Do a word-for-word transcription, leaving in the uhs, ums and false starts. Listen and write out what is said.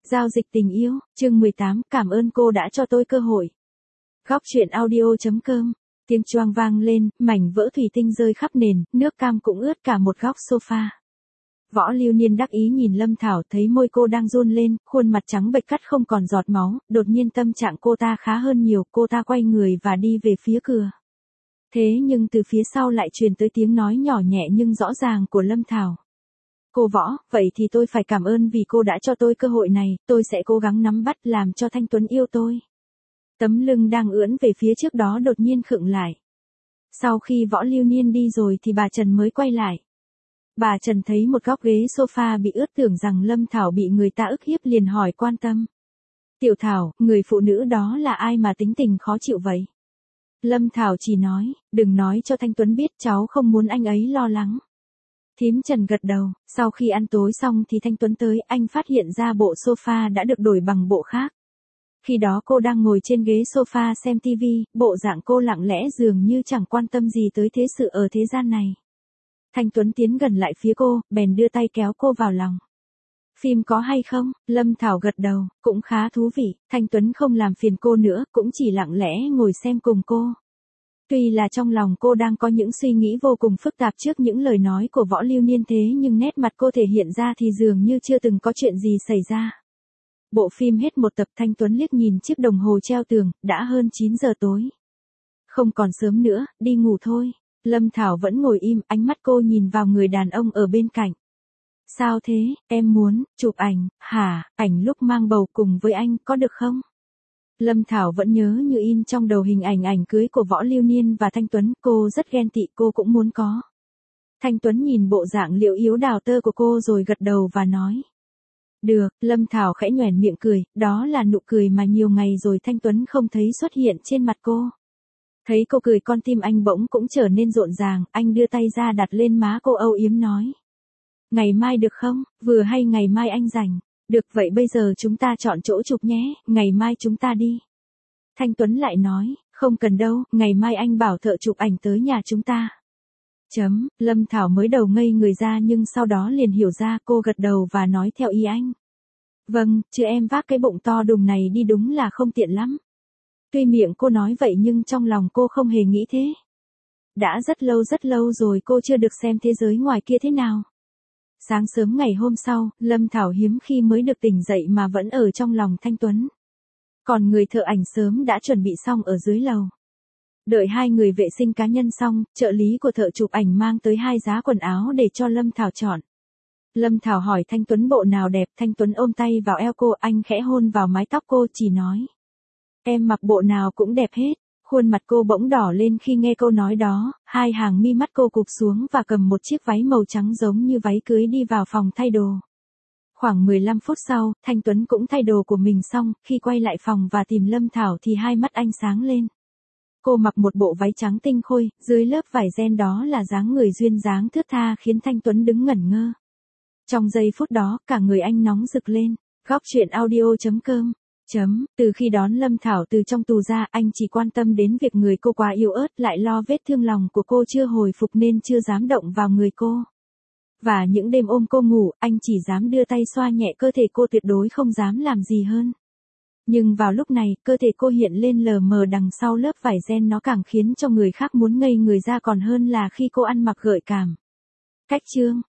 Giao dịch tình yêu, chương mười tám, cảm ơn cô đã cho tôi cơ hội. Góc truyện audio.com, tiếng choang vang lên, mảnh vỡ thủy tinh rơi khắp nền, nước cam cũng ướt cả một góc sofa. Võ Lưu Niên đắc ý nhìn Lâm Thảo, thấy môi cô đang run lên, khuôn mặt trắng bệch cắt không còn giọt máu, đột nhiên tâm trạng cô ta khá hơn nhiều, cô ta quay người và đi về phía cửa. Thế nhưng từ phía sau lại truyền tới tiếng nói nhỏ nhẹ nhưng rõ ràng của Lâm Thảo. Cô Võ, vậy thì tôi phải cảm ơn vì cô đã cho tôi cơ hội này, tôi sẽ cố gắng nắm bắt làm cho Thanh Tuấn yêu tôi. Tấm lưng đang ưỡn về phía trước đó đột nhiên khựng lại. Sau khi Võ Lưu Niên đi rồi thì bà Trần mới quay lại. Bà Trần thấy một góc ghế sofa bị ướt tưởng rằng Lâm Thảo bị người ta ức hiếp liền hỏi quan tâm. Tiểu Thảo, người phụ nữ đó là ai mà tính tình khó chịu vậy? Lâm Thảo chỉ nói, đừng nói cho Thanh Tuấn biết, cháu không muốn anh ấy lo lắng. Thím Trần gật đầu, sau khi ăn tối xong thì Thanh Tuấn tới, anh phát hiện ra bộ sofa đã được đổi bằng bộ khác. Khi đó cô đang ngồi trên ghế sofa xem tivi, bộ dạng cô lặng lẽ dường như chẳng quan tâm gì tới thế sự ở thế gian này. Thanh Tuấn tiến gần lại phía cô, bèn đưa tay kéo cô vào lòng. Phim có hay không? Lâm Thảo gật đầu, cũng khá thú vị. Thanh Tuấn không làm phiền cô nữa, cũng chỉ lặng lẽ ngồi xem cùng cô. Tuy là trong lòng cô đang có những suy nghĩ vô cùng phức tạp trước những lời nói của Võ Lưu Niên thế nhưng nét mặt cô thể hiện ra thì dường như chưa từng có chuyện gì xảy ra. Bộ phim hết một tập, Thanh Tuấn liếc nhìn chiếc đồng hồ treo tường, đã hơn chín giờ tối. Không còn sớm nữa, đi ngủ thôi. Lâm Thảo vẫn ngồi im, ánh mắt cô nhìn vào người đàn ông ở bên cạnh. Sao thế, em muốn, chụp ảnh, hả, ảnh lúc mang bầu cùng với anh, có được không? Lâm Thảo vẫn nhớ như in trong đầu hình ảnh ảnh cưới của Võ Lưu Niên và Thanh Tuấn, cô rất ghen tị, cô cũng muốn có. Thanh Tuấn nhìn bộ dạng liệu yếu đào tơ của cô rồi gật đầu và nói. Được, Lâm Thảo khẽ nhoẻn miệng cười, đó là nụ cười mà nhiều ngày rồi Thanh Tuấn không thấy xuất hiện trên mặt cô. Thấy cô cười con tim anh bỗng cũng trở nên rộn ràng, anh đưa tay ra đặt lên má cô âu yếm nói. Ngày mai được không, vừa hay ngày mai anh rảnh. Được vậy bây giờ chúng ta chọn chỗ chụp nhé, ngày mai chúng ta đi. Thanh Tuấn lại nói, không cần đâu, ngày mai anh bảo thợ chụp ảnh tới nhà chúng ta. Chấm, Lâm Thảo mới đầu ngây người ra nhưng sau đó liền hiểu ra, cô gật đầu và nói theo ý anh. Vâng, chứ em vác cái bụng to đùng này đi đúng là không tiện lắm. Tuy miệng cô nói vậy nhưng trong lòng cô không hề nghĩ thế. Đã rất lâu rất lâu rồi cô chưa được xem thế giới ngoài kia thế nào. Sáng sớm ngày hôm sau, Lâm Thảo hiếm khi mới được tỉnh dậy mà vẫn ở trong lòng Thanh Tuấn. Còn người thợ ảnh sớm đã chuẩn bị xong ở dưới lầu. Đợi hai người vệ sinh cá nhân xong, trợ lý của thợ chụp ảnh mang tới hai giá quần áo để cho Lâm Thảo chọn. Lâm Thảo hỏi Thanh Tuấn bộ nào đẹp, Thanh Tuấn ôm tay vào eo cô, anh khẽ hôn vào mái tóc cô chỉ nói. Em mặc bộ nào cũng đẹp hết. Khuôn mặt cô bỗng đỏ lên khi nghe câu nói đó, hai hàng mi mắt cô cụp xuống và cầm một chiếc váy màu trắng giống như váy cưới đi vào phòng thay đồ. Khoảng mười lăm phút sau, Thanh Tuấn cũng thay đồ của mình xong, khi quay lại phòng và tìm Lâm Thảo thì hai mắt anh sáng lên. Cô mặc một bộ váy trắng tinh khôi, dưới lớp vải ren đó là dáng người duyên dáng thướt tha khiến Thanh Tuấn đứng ngẩn ngơ. Trong giây phút đó, cả người anh nóng rực lên. Góc truyện audio.com Chấm, từ khi đón Lâm Thảo từ trong tù ra, anh chỉ quan tâm đến việc người cô quá yếu ớt, lại lo vết thương lòng của cô chưa hồi phục nên chưa dám động vào người cô. Và những đêm ôm cô ngủ, anh chỉ dám đưa tay xoa nhẹ cơ thể cô, tuyệt đối không dám làm gì hơn. Nhưng vào lúc này, cơ thể cô hiện lên lờ mờ đằng sau lớp vải ren, nó càng khiến cho người khác muốn ngây người ra còn hơn là khi cô ăn mặc gợi cảm. Cách chương